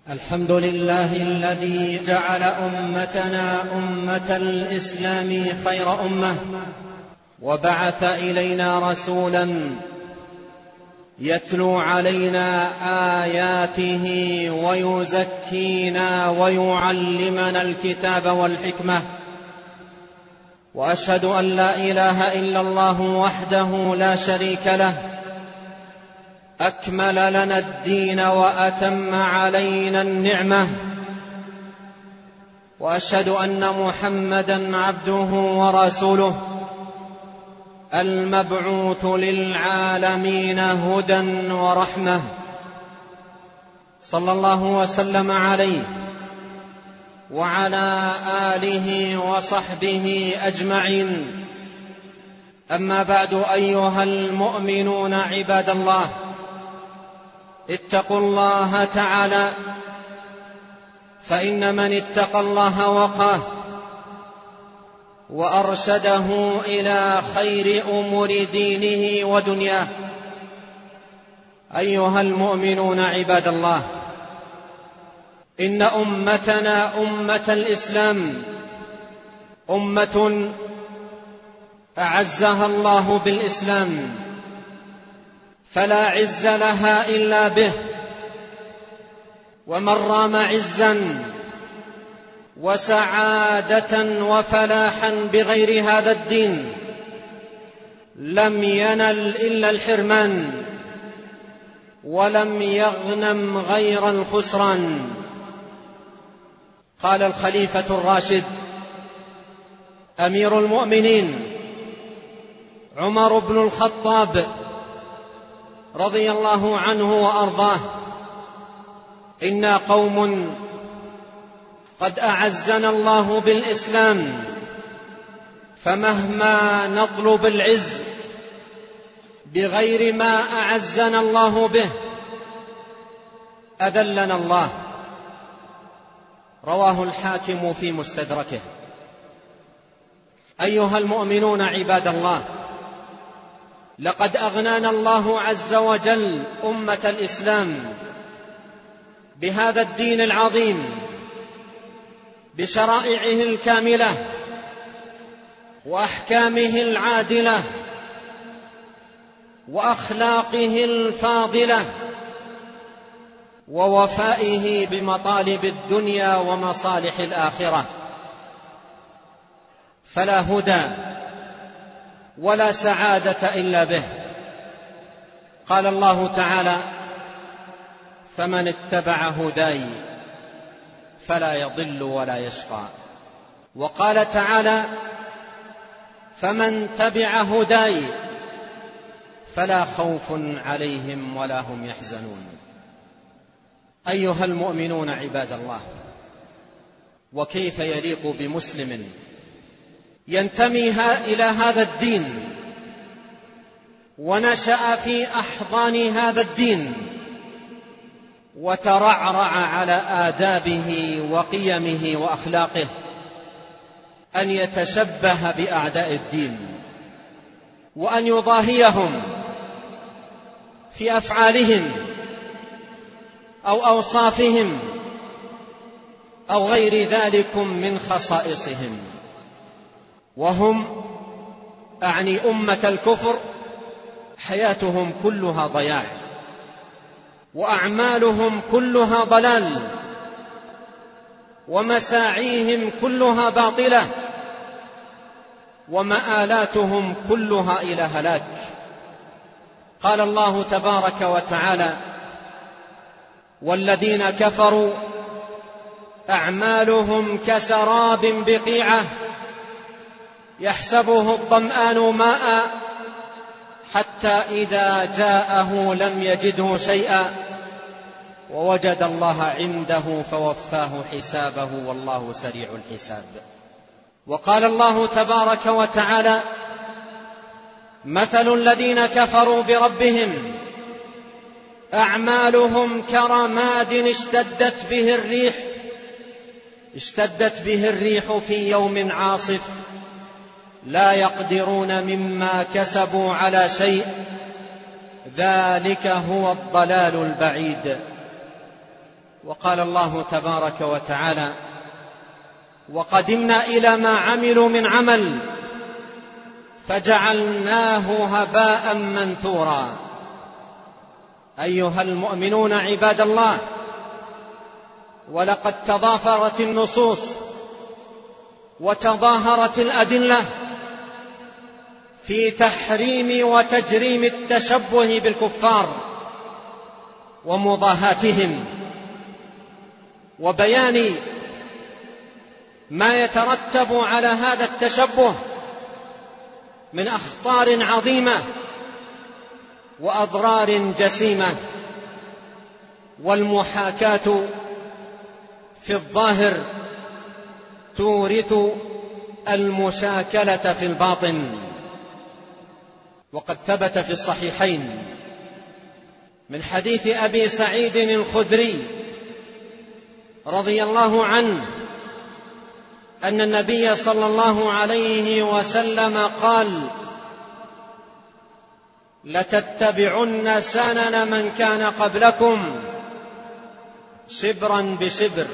الحمد لله الذي جعل أمتنا أمة الإسلام خير أمة، وبعث إلينا رسولا يتلو علينا آياته ويزكينا ويعلمنا الكتاب والحكمة. وأشهد أن لا إله إلا الله وحده لا شريك له، أكمل لنا الدين وأتم علينا النعمة. وأشهد أن محمدًا عبده ورسوله المبعوث للعالمين هدى ورحمة، صلى الله وسلم عليه وعلى آله وصحبه أجمعين. أما بعد، أيها المؤمنون عباد الله، اتقوا الله تعالى، فإن من اتقى الله وقاه وأرشده إلى خير أمور دينه ودنياه. أيها المؤمنون عباد الله، إن أمتنا أمة الإسلام أمة أعزها الله بالإسلام، فلا عز لها إلا به، ومن رام عزا وسعادة وفلاحا بغير هذا الدين لم ينل إلا الحرمان، ولم يغنم غير الخسران. قال الخليفة الراشد أمير المؤمنين عمر بن الخطاب رضي الله عنه وأرضاه: إنا قوم قد أعزنا الله بالإسلام، فمهما نطلب العز بغير ما أعزنا الله به أذلنا الله. رواه الحاكم في مستدركه. أيها المؤمنون عباد الله، لقد أغنانا الله عز وجل أمة الإسلام بهذا الدين العظيم، بشرائعه الكاملة وأحكامه العادلة وأخلاقه الفاضلة ووفائه بمطالب الدنيا ومصالح الآخرة. فلا هدى ولا سعادة إلا به. قال الله تعالى: فمن اتبع هداي فلا يضل ولا يشقى. وقال تعالى: فمن تبع هداي فلا خوف عليهم ولا هم يحزنون. أيها المؤمنون عباد الله، وكيف يليق بمسلم ينتمي إلى هذا الدين ونشأ في أحضان هذا الدين وترعرع على آدابه وقيمه وأخلاقه أن يتشبه بأعداء الدين، وأن يضاهيهم في أفعالهم أو أوصافهم أو غير ذلك من خصائصهم. وهم أعني أمة الكفر حياتهم كلها ضياع، وأعمالهم كلها ضلال، ومساعيهم كلها باطلة، ومآلاتهم كلها إلى هلاك. قال الله تبارك وتعالى: والذين كفروا أعمالهم كسراب بقيعة يحسبه الظمآن ماء حتى إذا جاءه لم يجده شيئا ووجد الله عنده فوفاه حسابه والله سريع الحساب. وقال الله تبارك وتعالى: مثل الذين كفروا بربهم أعمالهم كرماد اشتدت به الريح في يوم عاصف لا يقدرون مما كسبوا على شيء ذلك هو الضلال البعيد. وقال الله تبارك وتعالى: وقدمنا إلى ما عملوا من عمل فجعلناه هباء منثورا. أيها المؤمنون عباد الله، ولقد تضافرت النصوص وتظاهرت الأدلة في تحريم وتجريم التشبه بالكفار ومضاهاتهم، وبيان ما يترتب على هذا التشبه من أخطار عظيمة وأضرار جسيمة. والمحاكاة في الظاهر تورث المشاكلة في الباطن. وقد ثبت في الصحيحين من حديث أبي سعيد الخدري رضي الله عنه أن النبي صلى الله عليه وسلم قال: لتتبعن سنن من كان قبلكم شبرا بشبر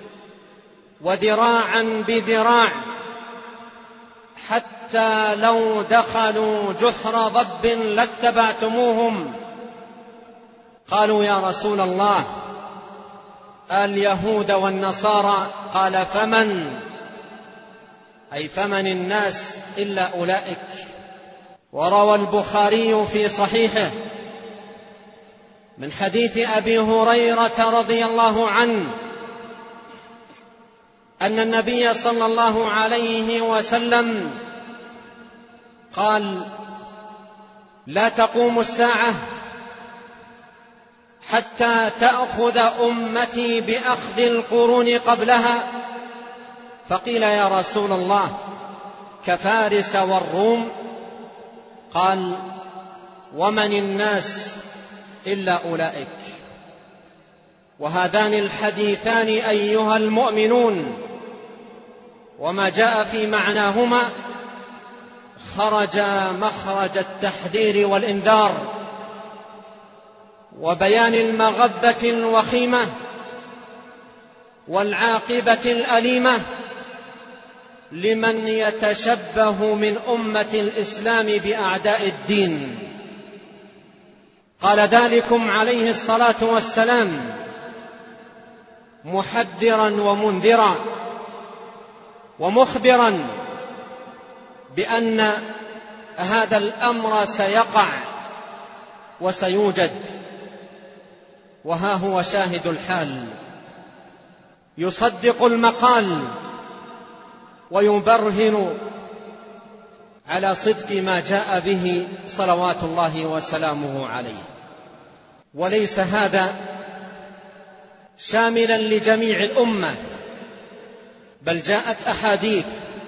وذراعا بذراع، حتى لو دخلوا جحر ضب لاتبعتموهم. قالوا: يا رسول الله، اليهود والنصارى؟ قال: فمن؟ أي فمن الناس إلا أولئك. وروى البخاري في صحيحه من حديث أبي هريرة رضي الله عنه أن النبي صلى الله عليه وسلم قال: لا تقوم الساعة حتى تأخذ أمتي بأخذ القرون قبلها. فقيل: يا رسول الله، كفارس والروم؟ قال: ومن الناس إلا أولئك. وهذان الحديثان أيها المؤمنون وما جاء في معناهما خرج مخرج التحذير والإنذار وبيان المغبة الوخيمة والعاقبة الأليمة لمن يتشبه من أمة الإسلام بأعداء الدين. قال ذلكم عليه الصلاة والسلام محذرا ومنذرا ومخبرا بأن هذا الأمر سيقع وسيوجد. وها هو شاهد الحال، يصدق المقال ويبرهن على صدق ما جاء به صلوات الله وسلامه عليه. وليس هذا شاملا لجميع الأمة، بل جاءت أحاديث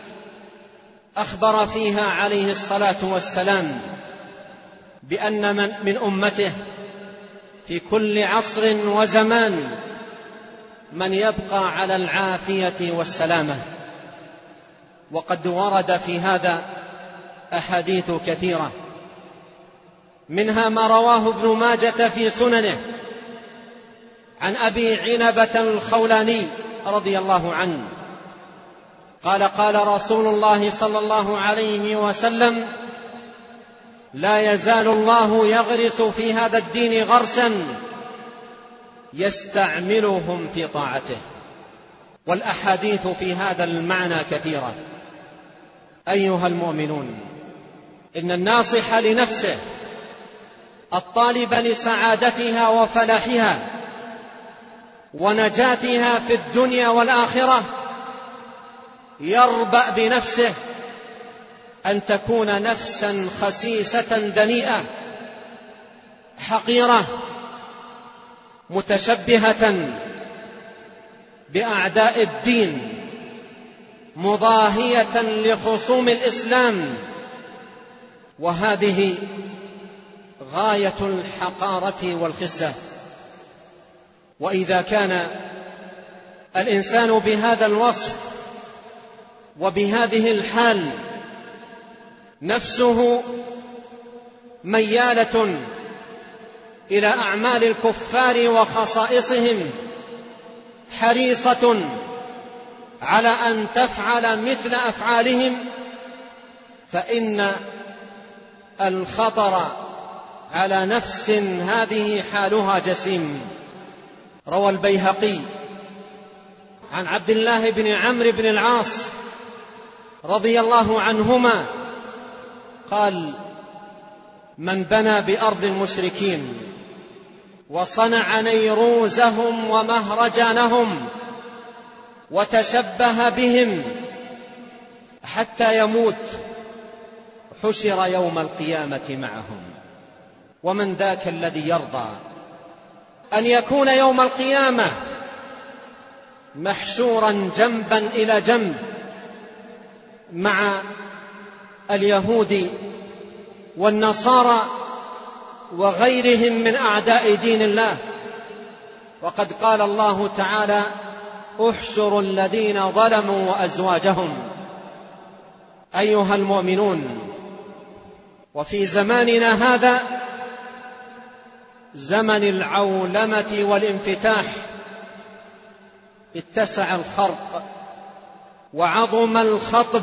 أخبر فيها عليه الصلاة والسلام بأن من أمته في كل عصر وزمان من يبقى على العافية والسلامة. وقد ورد في هذا أحاديث كثيرة، منها ما رواه ابن ماجة في سننه عن أبي عنبة الخولاني رضي الله عنه قال: قال رسول الله صلى الله عليه وسلم: لا يزال الله يغرس في هذا الدين غرسا يستعملهم في طاعته. والأحاديث في هذا المعنى كثيرة. أيها المؤمنون، إن الناصح لنفسه الطالب لسعادتها وفلاحها ونجاتها في الدنيا والآخرة يربأ بنفسه أن تكون نفسا خسيسة دنيئة حقيرة متشبهة بأعداء الدين مضاهية لخصوم الإسلام، وهذه غاية الحقارة والخسة. وإذا كان الإنسان بهذا الوصف وبهذه الحال نفسه ميالة إلى أعمال الكفار وخصائصهم حريصة على أن تفعل مثل أفعالهم، فإن الخطر على نفس هذه حالها جسيم. روى البيهقي عن عبد الله بن عمرو بن العاص رضي الله عنهما قال: من بنى بأرض المشركين وصنع نيروزهم ومهرجانهم وتشبه بهم حتى يموت حشر يوم القيامة معهم. ومن ذاك الذي يرضى أن يكون يوم القيامة محشورا جنبا إلى جنب مع اليهود والنصارى وغيرهم من أعداء دين الله؟ وقد قال الله تعالى: احشروا الذين ظلموا وأزواجهم. أيها المؤمنون، وفي زماننا هذا زمن العولمة والانفتاح اتسع الخرق وعظم الخطب،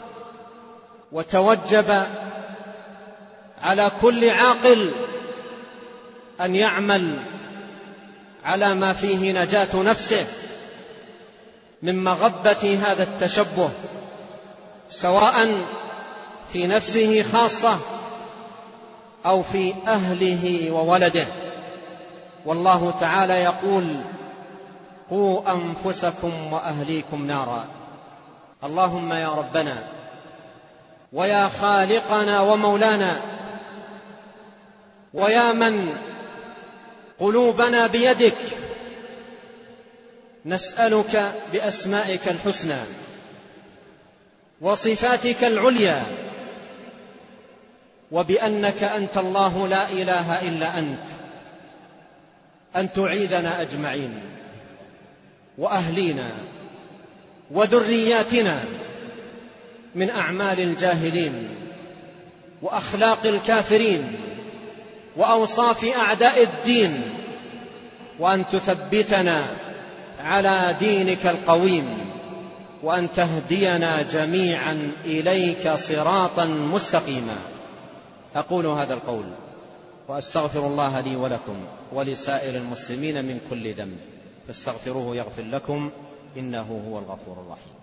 وتوجب على كل عاقل أن يعمل على ما فيه نجاة نفسه من مغبة هذا التشبه، سواء في نفسه خاصة أو في أهله وولده. والله تعالى يقول: قوا أنفسكم وأهليكم نارا. اللهم يا ربنا ويا خالقنا ومولانا ويا من قلوبنا بيدك، نسألك بأسمائك الحسنى وصفاتك العليا وبأنك أنت الله لا إله إلا أنت أن تعيذنا أجمعين وأهلينا وذرياتنا من أعمال الجاهلين وأخلاق الكافرين وأوصاف أعداء الدين، وأن تثبتنا على دينك القويم، وأن تهدينا جميعا إليك صراطا مستقيما. أقول هذا القول وأستغفر الله لي ولكم ولسائر المسلمين من كل ذنب، فاستغفروه يغفر لكم، إنه هو الغفور الرحيم.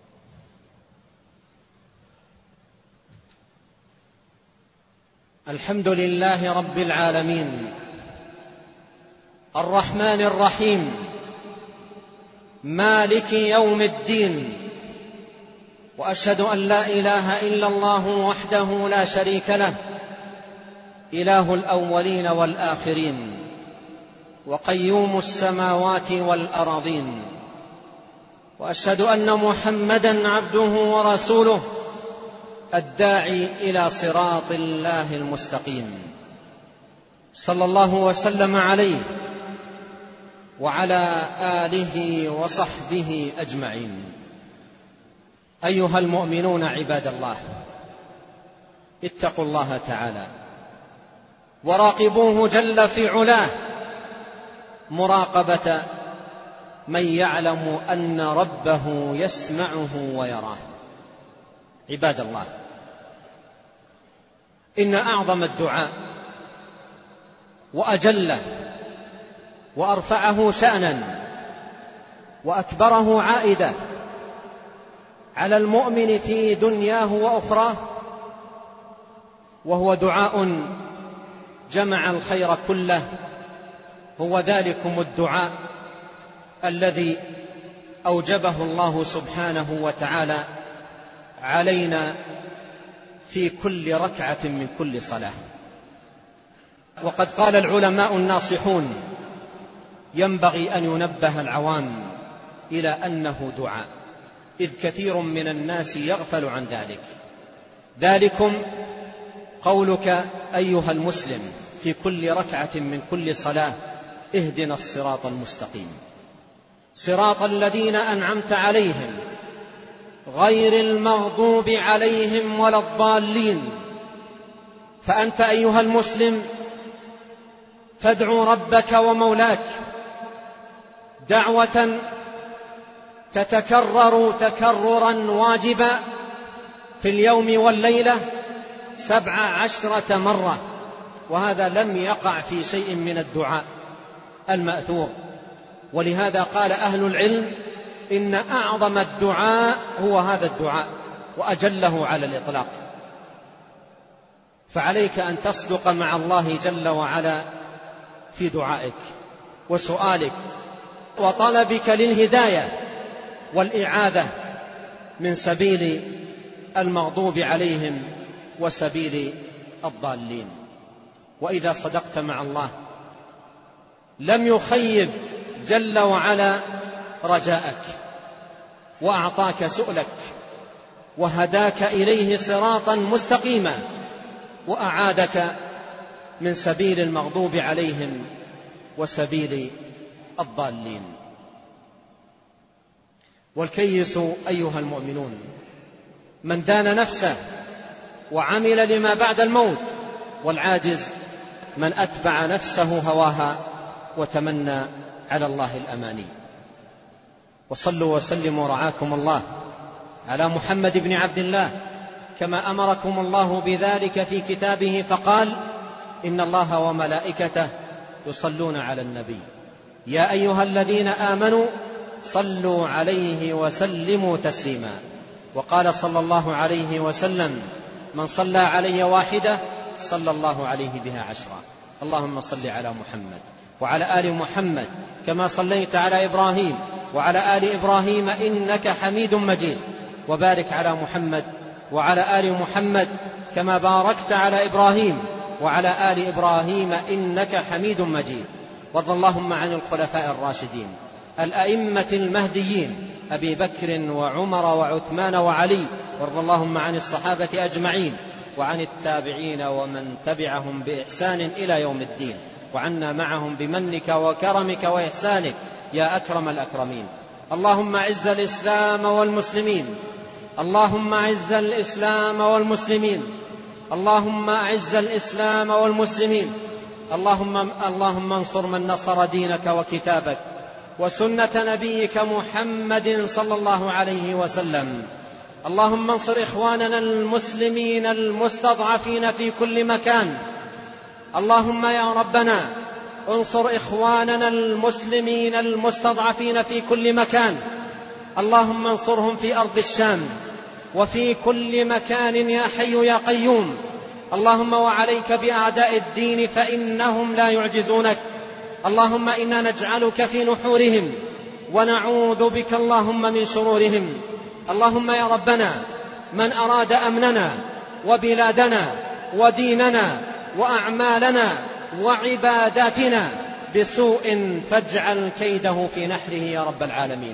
الحمد لله رب العالمين، الرحمن الرحيم، مالك يوم الدين، وأشهد أن لا إله إلا الله وحده لا شريك له، إله الأولين والآخرين، وقيوم السماوات والأراضين. وأشهد أن محمدا عبده ورسوله، الداعي إلى صراط الله المستقيم، صلى الله وسلم عليه وعلى آله وصحبه أجمعين. أيها المؤمنون عباد الله، اتقوا الله تعالى وراقبوه جل في علاه مراقبة من يعلم أن ربه يسمعه ويراه. عباد الله، إن أعظم الدعاء وأجله وأرفعه شأنا وأكبره عائدة على المؤمن في دنياه وأخراه، وهو دعاء جمع الخير كله، هو ذلكم الدعاء الذي أوجبه الله سبحانه وتعالى علينا في كل ركعة من كل صلاة. وقد قال العلماء الناصحون: ينبغي أن ينبه العوام إلى أنه دعاء، إذ كثير من الناس يغفل عن ذلك. ذلكم قولك أيها المسلم في كل ركعة من كل صلاة: اهدنا الصراط المستقيم، صراط الذين أنعمت عليهم غير المغضوب عليهم ولا الضالين. فأنت أيها المسلم تدعو ربك ومولاك دعوة تتكرر تكررا واجبا في اليوم والليلة 17 مرة، وهذا لم يقع في شيء من الدعاء المأثور. ولهذا قال أهل العلم إن أعظم الدعاء هو هذا الدعاء وأجله على الإطلاق. فعليك أن تصدق مع الله جل وعلا في دعائك وسؤالك وطلبك للهداية والإعاذة من سبيل المغضوب عليهم وسبيل الضالين. وإذا صدقت مع الله لم يخيب جل وعلا رجاءك، وأعطاك سؤلك وهداك إليه صراطا مستقيما، وأعادك من سبيل المغضوب عليهم وسبيل الضالين. والكيس أيها المؤمنون من دان نفسه وعمل لما بعد الموت، والعاجز من أتبع نفسه هواها وتمنى على الله الأماني. وصلوا وسلموا رعاكم الله على محمد بن عبد الله كما أمركم الله بذلك في كتابه، فقال: إن الله وملائكته يصلون على النبي يا أيها الذين آمنوا صلوا عليه وسلموا تسليما. وقال صلى الله عليه وسلم: من صلى علي واحدة صلى الله عليه بها 10. اللهم صل على محمد وعلى آل محمد كما صليت على إبراهيم وعلى آل إبراهيم إنك حميد مجيد، وبارك على محمد وعلى آل محمد كما باركت على إبراهيم وعلى آل إبراهيم إنك حميد مجيد. وارض اللهم عن الخلفاء الراشدين الأئمة المهديين أبي بكر وعمر وعثمان وعلي، وارض اللهم عن الصحابة أجمعين وعن التابعين ومن تبعهم بإحسان إلى يوم الدين، وعنا معهم بمنك وكرمك وإحسانك يا أكرم الأكرمين. اللهم أعز الإسلام والمسلمين، اللهم أعز الإسلام والمسلمين، اللهم أعز الإسلام والمسلمين. اللهم انصر من نصر دينك وكتابك وسنة نبيك محمد صلى الله عليه وسلم. اللهم انصر إخواننا المسلمين المستضعفين في كل مكان. اللهم يا ربنا انصر إخواننا المسلمين المستضعفين في كل مكان. اللهم انصرهم في أرض الشام وفي كل مكان يا حي يا قيوم. اللهم وعليك بأعداء الدين فإنهم لا يعجزونك. اللهم إنا نجعلك في نحورهم ونعوذ بك اللهم من شرورهم. اللهم يا ربنا من أراد أمننا وبلادنا وديننا وأعمالنا وعباداتنا بسوء فاجعل كيده في نحره يا رب العالمين،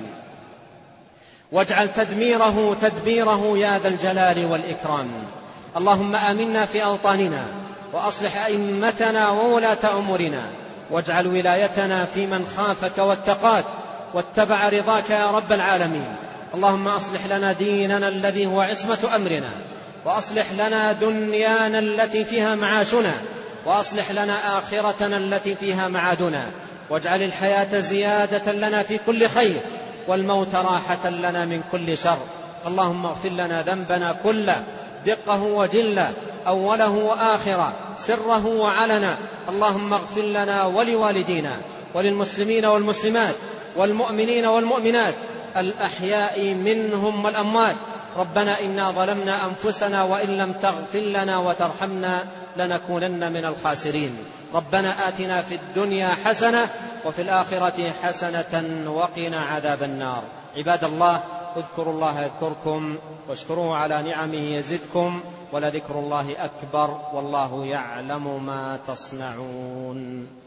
واجعل تدميره تدبيره يا ذا الجلال والإكرام. اللهم آمنا في أوطاننا وأصلح أئمتنا وولاة أمورنا، واجعل ولايتنا في من خافك واتقاك واتبع رضاك يا رب العالمين. اللهم أصلح لنا ديننا الذي هو عصمة أمرنا، وأصلح لنا دنيانا التي فيها معاشنا، وأصلح لنا آخرتنا التي فيها معادنا، واجعل الحياة زيادة لنا في كل خير والموت راحة لنا من كل شر. اللهم اغفر لنا ذنبنا كله دقه وجله، أوله وآخره، سره وعلنا. اللهم اغفر لنا ولوالدينا وللمسلمين والمسلمات والمؤمنين والمؤمنات الأحياء منهم والأموات. ربنا إنا ظلمنا أنفسنا وإن لم تغفر لنا وترحمنا لنكونن من الخاسرين. ربنا آتنا في الدنيا حسنة وفي الآخرة حسنة وقنا عذاب النار. عباد الله، اذكروا الله يذكركم واشكروه على نعمه يزدكم، ولذكر الله أكبر والله يعلم ما تصنعون.